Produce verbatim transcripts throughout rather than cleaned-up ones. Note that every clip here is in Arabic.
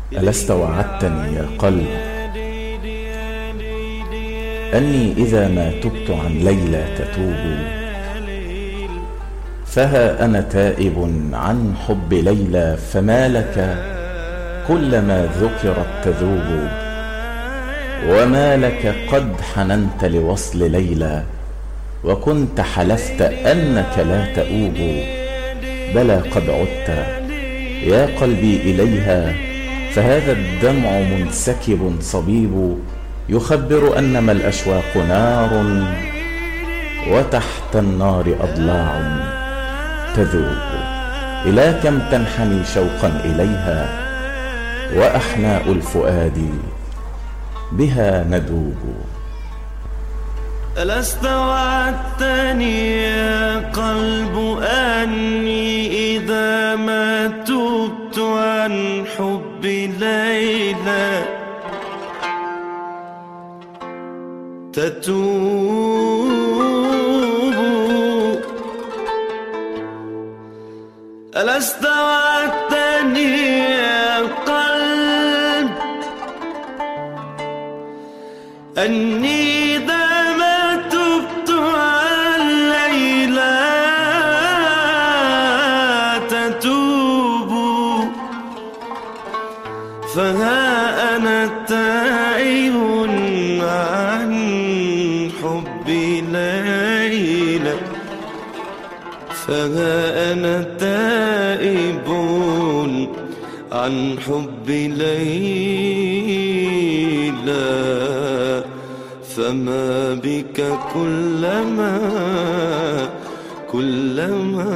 ألست وعدتني يا قلب أني إذا ما تبت عن ليلى تتوب؟ فها أنا تائب عن حب ليلى، فما لك كلما ذكرت تذوب؟ وما لك قد حننت لوصل ليلى وكنت حلفت أنك لا تؤوب؟ بلى قد عدت يا قلبي إليها، فهذا الدمع منسكب صبيب يخبر أنما الأشواق نار وتحت النار أضلاع تذوب. إلى كم تنحني شوقا إليها وأحناء الفؤاد بها ندوب. ألست وعدتني يا قلب أني إذا ما تبت عن حب ليلى تتوب؟ ألست وعدتني يا قلب أني إذا ما تبت عن ليلى تتوب؟ فها أنا تائب عن حب ليلى، فها أنا تائب عن حب ليلى، فما بك كلما كلما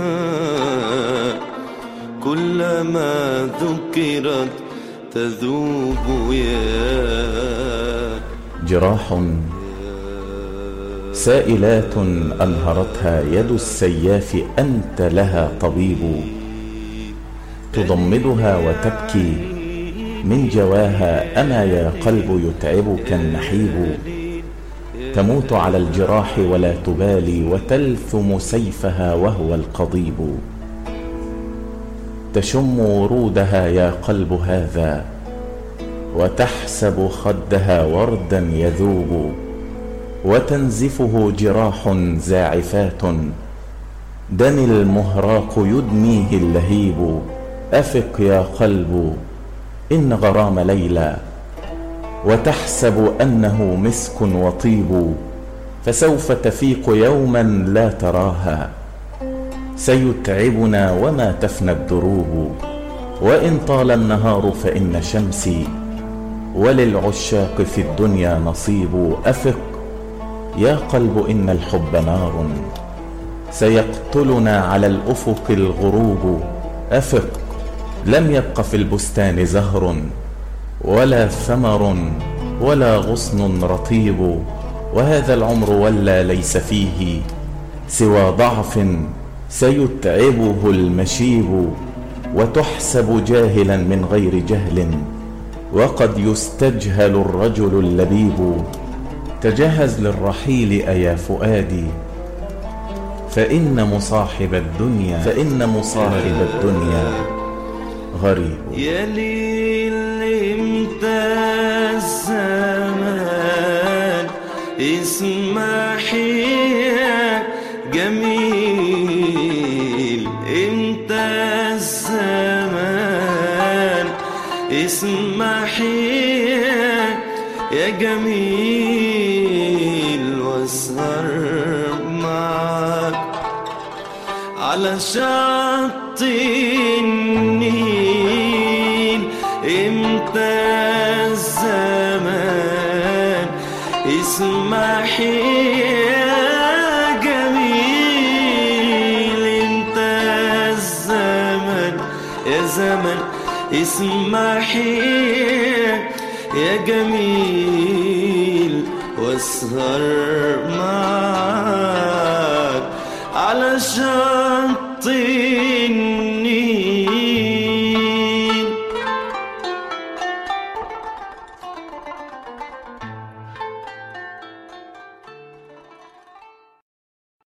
كلما ذكرت تذوب. يا جراح سائلات أنهرتها يد السياف، أنت لها طبيب، تضمدها وتبكي من جواها، أما يا قلب يتعبك النحيب؟ تموت على الجراح ولا تبالي وتلثم سيفها وهو القضيب. تشم ورودها يا قلب هذا وتحسب خدها وردا يذوب، وتنزفه جراح زاعفات دم المهراق يدميه اللهيب. أفق يا قلب إن غرام ليلى وتحسب أنه مسك وطيب، فسوف تفيق يوما لا تراها، سيتعبنا وما تفنى الدروب. وإن طال النهار فإن شمسي وللعشاق في الدنيا نصيب. أفق يا قلب إن الحب نار سيقتلنا على الأفق الغروب. أفق لم يبق في البستان زهر ولا ثمر ولا غصن رطيب، وهذا العمر ولا ليس فيه سوى ضعف سيتعبه المشيب. وتحسب جاهلا من غير جهل وقد يستجهل الرجل اللبيب. تجهز للرحيل أيا فؤادي، فإن مصاحب الدنيا فإن مصاحب الدنيا غريب. يا ليل امتى الزمان اسمحي يا جميل، امتى الزمان اسمحي يا جميل، واسهر معك على شط النيل. امتى الزمان اسمحي يا جميل، امتى الزمان يا زمن اسمحي يا جميل، واسهر معك على شط